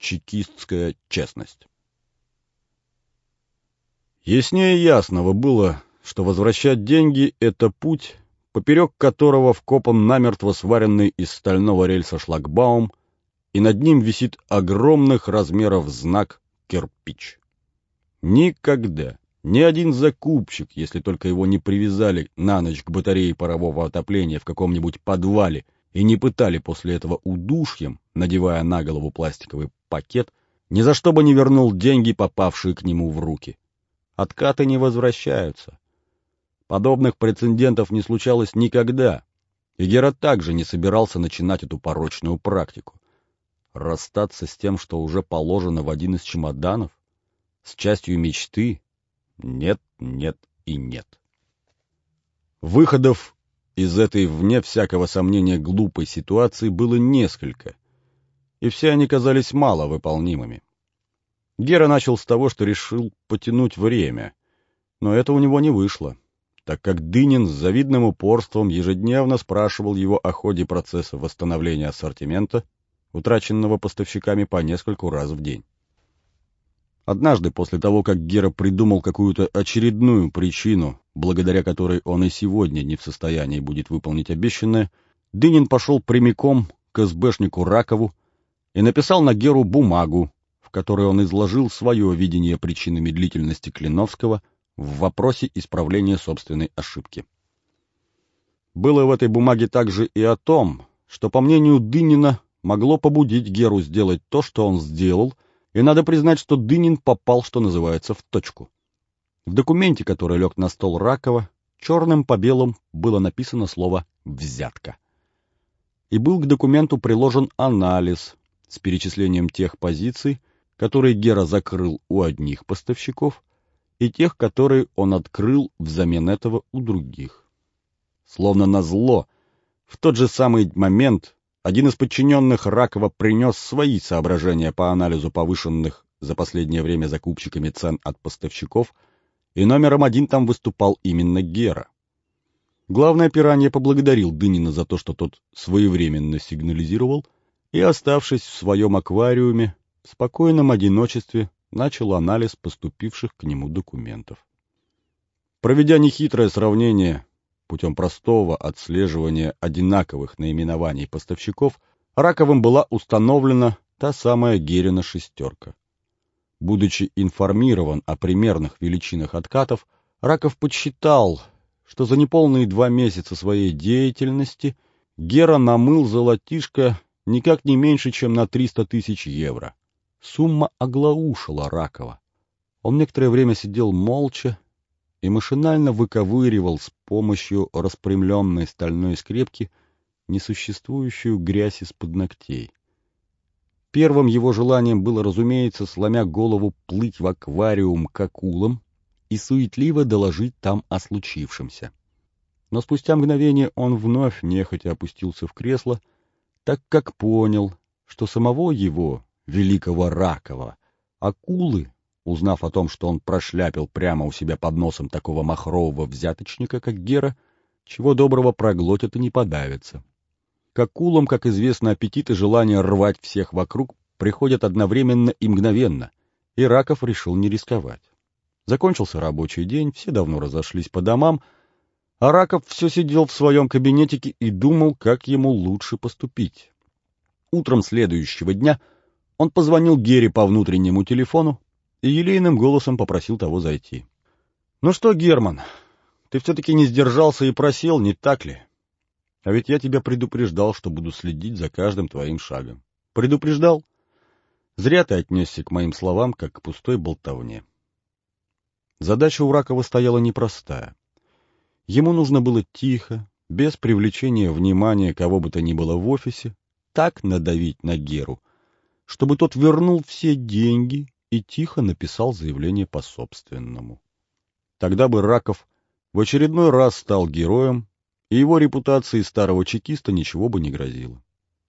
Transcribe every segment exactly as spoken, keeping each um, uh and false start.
чекистская честность. Яснее ясного было, что возвращать деньги — это путь, поперек которого вкопан намертво сваренный из стального рельса шлагбаум, и над ним висит огромных размеров знак «Кирпич». Никогда ни один закупщик, если только его не привязали на ночь к батарее парового отопления в каком-нибудь подвале и не пытали после этого удушьем, надевая на голову пластиковый пакет, ни за что бы не вернул деньги, попавшие к нему в руки. Откаты не возвращаются. Подобных прецедентов не случалось никогда, и Гера также не собирался начинать эту порочную практику. Расстаться с тем, что уже положено в один из чемоданов? С частью мечты? Нет, нет и нет. Выходов из этой, вне всякого сомнения, глупой ситуации было несколько, и все они казались маловыполнимыми. Гера начал с того, что решил потянуть время, но это у него не вышло, так как Дынин с завидным упорством ежедневно спрашивал его о ходе процесса восстановления ассортимента, утраченного поставщиками по нескольку раз в день. Однажды, после того, как Гера придумал какую-то очередную причину, благодаря которой он и сегодня не в состоянии будет выполнить обещанное, Дынин пошел прямиком к эсбэшнику Ракову и написал на Геру бумагу, в которой он изложил свое видение причины медлительности Клиновского в вопросе исправления собственной ошибки. Было в этой бумаге также и о том, что, по мнению Дынина, могло побудить Геру сделать то, что он сделал, и надо признать, что Дынин попал, что называется, в точку. В документе, который лег на стол Ракова, черным по белому было написано слово «взятка». И был к документу приложен анализ с перечислением тех позиций, которые Гера закрыл у одних поставщиков, и тех, которые он открыл взамен этого у других. Словно назло, в тот же самый момент один из подчиненных Ракова принес свои соображения по анализу повышенных за последнее время закупщиками цен от поставщиков, и номером один там выступал именно Гера. Главное пиранье поблагодарил Дынина за то, что тот своевременно сигнализировал, и, оставшись в своем аквариуме, в спокойном одиночестве начал анализ поступивших к нему документов. Проведя нехитрое сравнение путем простого отслеживания одинаковых наименований поставщиков, Раковым была установлена та самая Герина шестерка. Будучи информирован о примерных величинах откатов, Раков подсчитал, что за неполные два месяца своей деятельности Гера намыл золотишко никак не меньше, чем на триста тысяч евро. Сумма оглаушила Ракова. Он некоторое время сидел молча и машинально выковыривал с помощью распрямленной стальной скрепки несуществующую грязь из-под ногтей. Первым его желанием было, разумеется, сломя голову, плыть в аквариум к акулам и суетливо доложить там о случившемся. Но спустя мгновение он вновь нехотя опустился в кресло, так как понял, что самого его, великого Ракова, акулы, узнав о том, что он прошляпил прямо у себя под носом такого махрового взяточника, как Гера, чего доброго проглотят и не подавятся. К акулам, как известно, аппетит и желание рвать всех вокруг приходят одновременно и мгновенно, и Раков решил не рисковать. Закончился рабочий день, все давно разошлись по домам, а Раков все сидел в своем кабинетике и думал, как ему лучше поступить. Утром следующего дня он позвонил Гере по внутреннему телефону и елейным голосом попросил того зайти. — Ну что, Герман, ты все-таки не сдержался и просел, не так ли? А ведь я тебя предупреждал, что буду следить за каждым твоим шагом. Предупреждал? Зря ты отнесся к моим словам, как к пустой болтовне. Задача у Ракова стояла непростая. Ему нужно было тихо, без привлечения внимания кого бы то ни было в офисе, так надавить на Геру, чтобы тот вернул все деньги и тихо написал заявление по собственному. Тогда бы Раков в очередной раз стал героем, и его репутации старого чекиста ничего бы не грозило.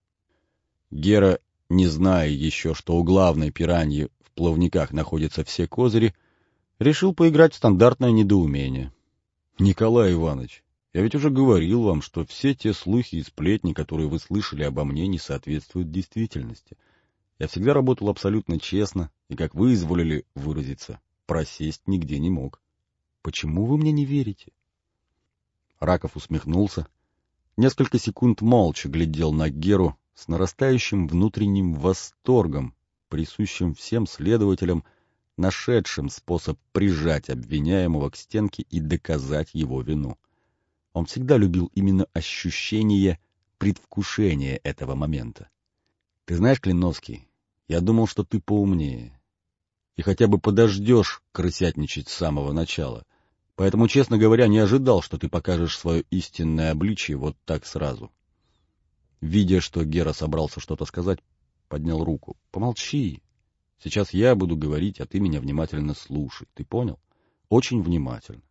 Гера, не зная еще, что у главной пираньи в плавниках находятся все козыри, решил поиграть в стандартное недоумение. «Николай Иванович, я ведь уже говорил вам, что все те слухи и сплетни, которые вы слышали обо мне, не соответствуют действительности. Я всегда работал абсолютно честно, и, как вы изволили выразиться, просесть нигде не мог. Почему вы мне не верите?» Раков усмехнулся. Несколько секунд молча глядел на Геру с нарастающим внутренним восторгом, присущим всем следователям, нашедшим способ прижать обвиняемого к стенке и доказать его вину. Он всегда любил именно ощущение предвкушения этого момента. «Ты знаешь, Клиновский, я думал, что ты поумнее. И хотя бы подождешь крысятничать с самого начала. Поэтому, честно говоря, не ожидал, что ты покажешь свое истинное обличие вот так сразу». Видя, что Гера собрался что-то сказать, поднял руку. «Помолчи. Сейчас я буду говорить, а ты меня внимательно слушай. Ты понял? Очень внимательно.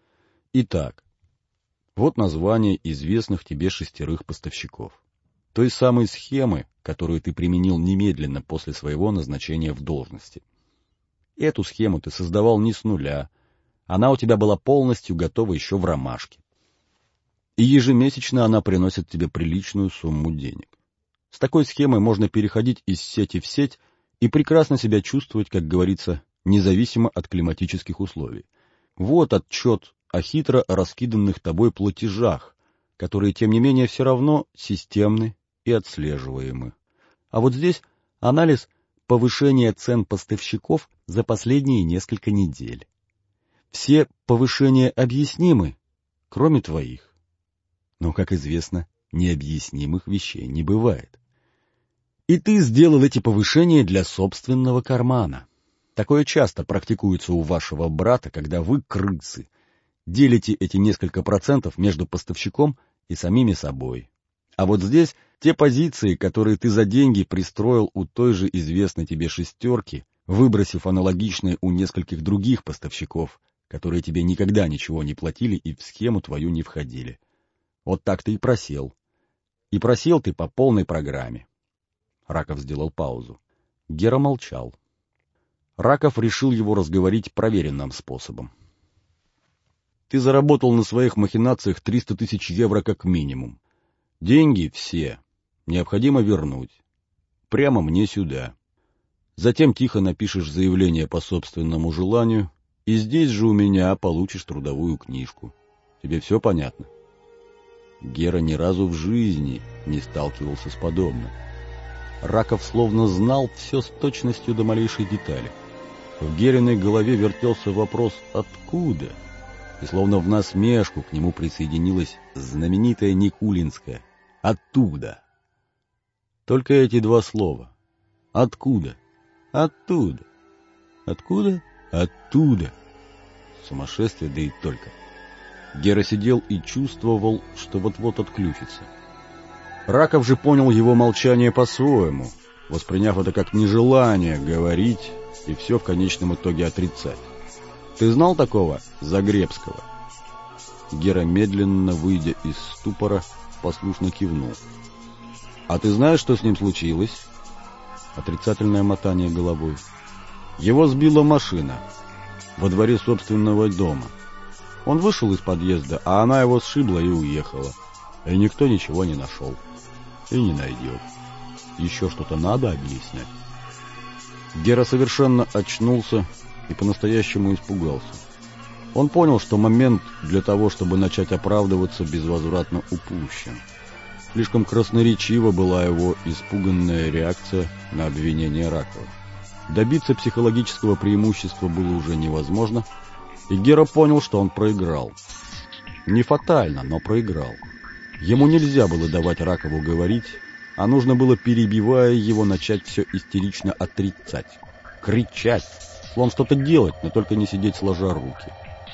Итак, вот название известных тебе шестерых поставщиков. Той самой схемы, которую ты применил немедленно после своего назначения в должности. Эту схему ты создавал не с нуля. Она у тебя была полностью готова еще в ромашке. И ежемесячно она приносит тебе приличную сумму денег. С такой схемой можно переходить из сети в сеть и прекрасно себя чувствовать, как говорится, независимо от климатических условий. Вот отчет о хитро раскиданных тобой платежах, которые, тем не менее, все равно системны и отслеживаемы. А вот здесь анализ повышения цен поставщиков за последние несколько недель. Все повышения объяснимы, кроме твоих. Но, как известно, необъяснимых вещей не бывает. И ты сделал эти повышения для собственного кармана. Такое часто практикуется у вашего брата, когда вы, крысы, делите эти несколько процентов между поставщиком и самими собой. А вот здесь те позиции, которые ты за деньги пристроил у той же известной тебе шестерки, выбросив аналогичные у нескольких других поставщиков, которые тебе никогда ничего не платили и в схему твою не входили. Вот так ты и просел. И просел ты по полной программе. Раков сделал паузу. Гера молчал. Раков решил его разговорить проверенным способом. Ты заработал на своих махинациях триста тысяч евро как минимум. Деньги все необходимо вернуть. Прямо мне сюда. Затем тихо напишешь заявление по собственному желанию, и здесь же у меня получишь трудовую книжку. Тебе все понятно? Гера ни разу в жизни не сталкивался с подобным. Раков словно знал все с точностью до малейшей детали. В Гериной голове вертелся вопрос «откуда?», и словно в насмешку к нему присоединилась знаменитая Никулинская «оттуда». Только эти два слова. «Откуда? Оттуда. Откуда? Оттуда». Сумасшествие, да и только. Гера сидел и чувствовал, что вот-вот отключится. Раков же понял его молчание по-своему, восприняв это как нежелание говорить и все в конечном итоге отрицать. «Ты знал такого Загребского?» Гера, медленно выйдя из ступора, послушно кивнул. «А ты знаешь, что с ним случилось?» Отрицательное мотание головой. «Его сбила машина во дворе собственного дома. Он вышел из подъезда, а она его сшибла и уехала. И никто ничего не нашел. И не найдет. Еще что-то надо объяснять». Гера совершенно очнулся и по-настоящему испугался. Он понял, что момент для того, чтобы начать оправдываться, безвозвратно упущен. Слишком красноречива была его испуганная реакция на обвинение Ракова. Добиться психологического преимущества было уже невозможно, и Гера понял, что он проиграл. Не фатально, но проиграл. Ему нельзя было давать Ракову говорить, а нужно было, перебивая его, начать все истерично отрицать, кричать, словно что-то делать, но только не сидеть сложа руки.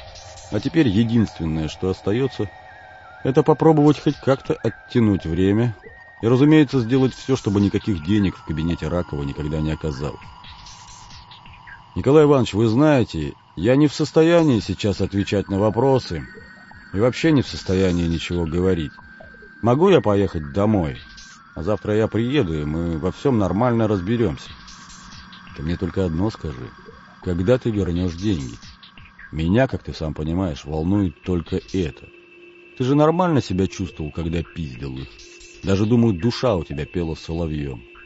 А теперь единственное, что остается, это попробовать хоть как-то оттянуть время и, разумеется, сделать все, чтобы никаких денег в кабинете Ракова никогда не оказалось. «Николай Иванович, вы знаете, я не в состоянии сейчас отвечать на вопросы и вообще не в состоянии ничего говорить. Могу я поехать домой? А завтра я приеду, и мы во всем нормально разберемся. Ты мне только одно скажи. Когда ты вернешь деньги? Меня, как ты сам понимаешь, волнует только это. Ты же нормально себя чувствовал, когда пиздил их? Даже, думаю, душа у тебя пела соловьем.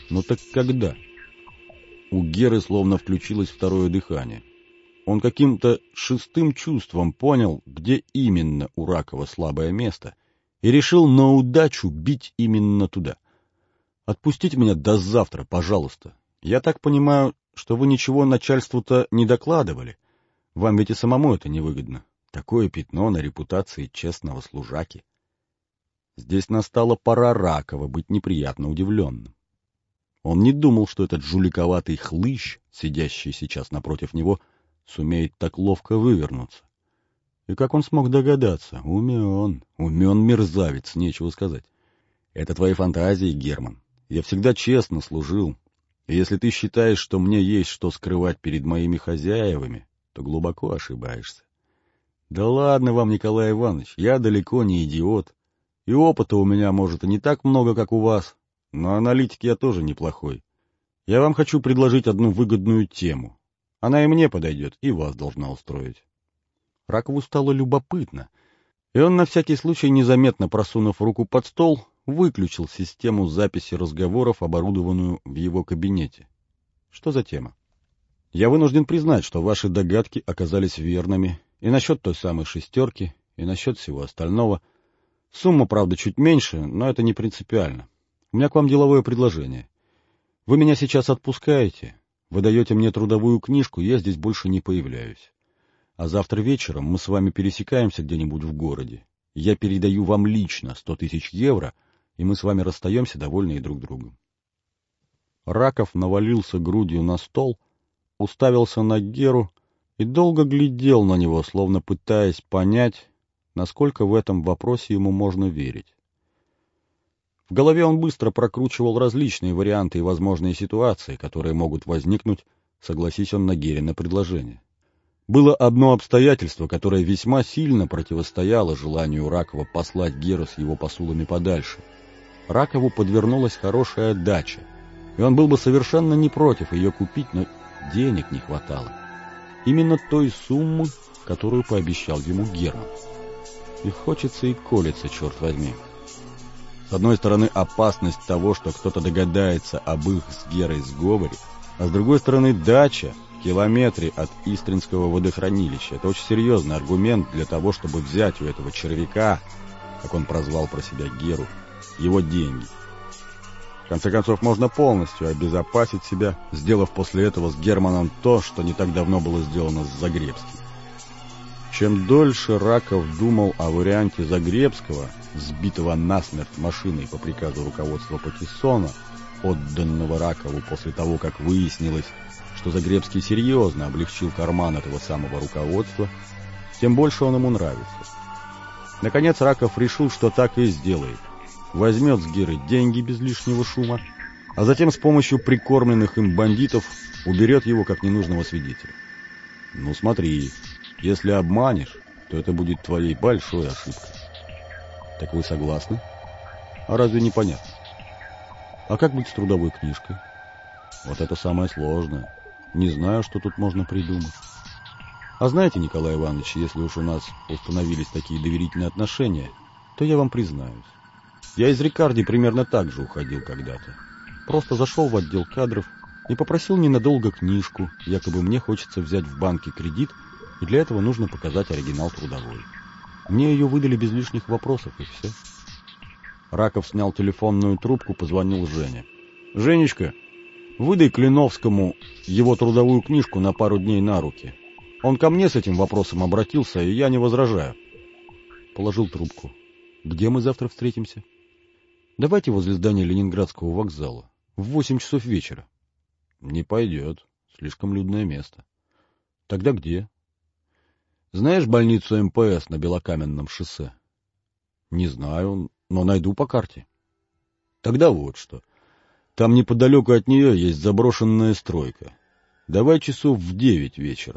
Ну так когда? У Геры словно включилось второе дыхание. Он каким-то шестым чувством понял, где именно у Ракова слабое место, и решил на удачу бить именно туда. «Отпустите меня до завтра, пожалуйста. Я так понимаю, что вы ничего начальству-то не докладывали. Вам ведь и самому это невыгодно. Такое пятно на репутации честного служаки». Здесь настала пора Ракова быть неприятно удивленным. Он не думал, что этот жуликоватый хлыщ, сидящий сейчас напротив него, сумеет так ловко вывернуться. И как он смог догадаться? Умен, умен мерзавец, нечего сказать. Это твои фантазии, Герман. Я всегда честно служил. И если ты считаешь, что мне есть что скрывать перед моими хозяевами, то глубоко ошибаешься. Да ладно вам, Николай Иванович, я далеко не идиот. И опыта у меня, может, и не так много, как у вас, но аналитик я тоже неплохой. Я вам хочу предложить одну выгодную тему. Она и мне подойдет, и вас должна устроить. Ракову стало любопытно, и он на всякий случай, незаметно просунув руку под стол, выключил систему записи разговоров, оборудованную в его кабинете. Что за тема? Я вынужден признать, что ваши догадки оказались верными и насчет той самой шестерки, и насчет всего остального. Сумма, правда, чуть меньше, но это не принципиально. У меня к вам деловое предложение. Вы меня сейчас отпускаете, вы даете мне трудовую книжку, я здесь больше не появляюсь. А завтра вечером мы с вами пересекаемся где-нибудь в городе. Я передаю вам лично сто тысяч евро, и мы с вами расстаемся, довольные друг другом. Раков навалился грудью на стол, уставился на Геру и долго глядел на него, словно пытаясь понять, насколько в этом вопросе ему можно верить. В голове он быстро прокручивал различные варианты и возможные ситуации, которые могут возникнуть, согласись он на Герина предложение. Было одно обстоятельство, которое весьма сильно противостояло желанию Ракова послать Геру с его посулами подальше. Ракову подвернулась хорошая дача, и он был бы совершенно не против ее купить, но денег не хватало. Именно той суммы, которую пообещал ему Герман. И хочется и колется, черт возьми. С одной стороны, опасность того, что кто-то догадается об их с Герой сговоре, а с другой стороны, дача в километре от Истринского водохранилища. Это очень серьезный аргумент для того, чтобы взять у этого червяка, как он прозвал про себя Геру, его деньги. В конце концов, можно полностью обезопасить себя, сделав после этого с Германом то, что не так давно было сделано с Загребским. Чем дольше Раков думал о варианте Загребского, сбитого насмерть машиной по приказу руководства Патиссона, отданного Ракову после того, как выяснилось, что Загребский серьезно облегчил карман этого самого руководства, тем больше он ему нравится. Наконец Раков решил, что так и сделает. Возьмет с Геры деньги без лишнего шума, а затем с помощью прикормленных им бандитов уберет его как ненужного свидетеля. Ну смотри, если обманешь, то это будет твоей большой ошибкой. Так вы согласны? А разве не понятно? А как быть с трудовой книжкой? Вот это самое сложное. Не знаю, что тут можно придумать. А знаете, Николай Иванович, если уж у нас установились такие доверительные отношения, то я вам признаюсь. Я из Рикарди примерно так же уходил когда-то. Просто зашел в отдел кадров и попросил ненадолго книжку, якобы мне хочется взять в банке кредит, и для этого нужно показать оригинал трудовой. Мне ее выдали без лишних вопросов, и все. Раков снял телефонную трубку, позвонил Жене. «Женечка, выдай Клиновскому его трудовую книжку на пару дней на руки. Он ко мне с этим вопросом обратился, и я не возражаю». Положил трубку. «Где мы завтра встретимся?» «Давайте возле здания Ленинградского вокзала. В восемь часов вечера». «Не пойдет. Слишком людное место». «Тогда где?» «Знаешь больницу эм пэ эс на Белокаменном шоссе?» «Не знаю, но найду по карте». «Тогда вот что. Там неподалеку от нее есть заброшенная стройка. Давай часов в девять вечера».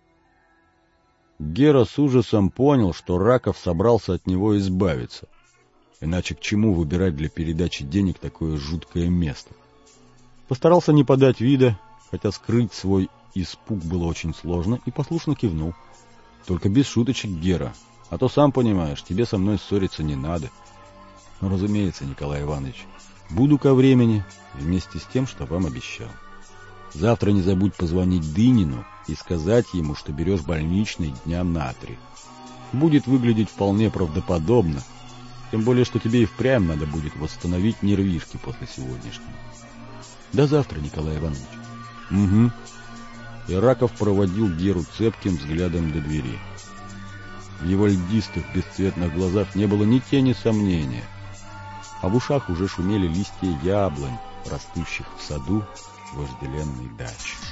Гера с ужасом понял, что Раков собрался от него избавиться. Иначе к чему выбирать для передачи денег такое жуткое место? Постарался не подать вида, хотя скрыть свой испуг было очень сложно, и послушно кивнул. «Только без шуточек, Гера, а то, сам понимаешь, тебе со мной ссориться не надо». «Ну, разумеется, Николай Иванович, Буду ко времени, вместе с тем, что вам обещал. Завтра не забудь позвонить Дынину и сказать ему, что берешь больничный дня на три. Будет выглядеть вполне правдоподобно, тем более, что тебе и впрямь надо будет восстановить нервишки после сегодняшнего. До завтра, Николай Иванович. Угу. И Раков проводил Геру цепким взглядом до двери. В его льдистых, бесцветных глазах не было ни тени сомнения, а в ушах уже шумели листья яблонь, растущих в саду вожделенной дачи.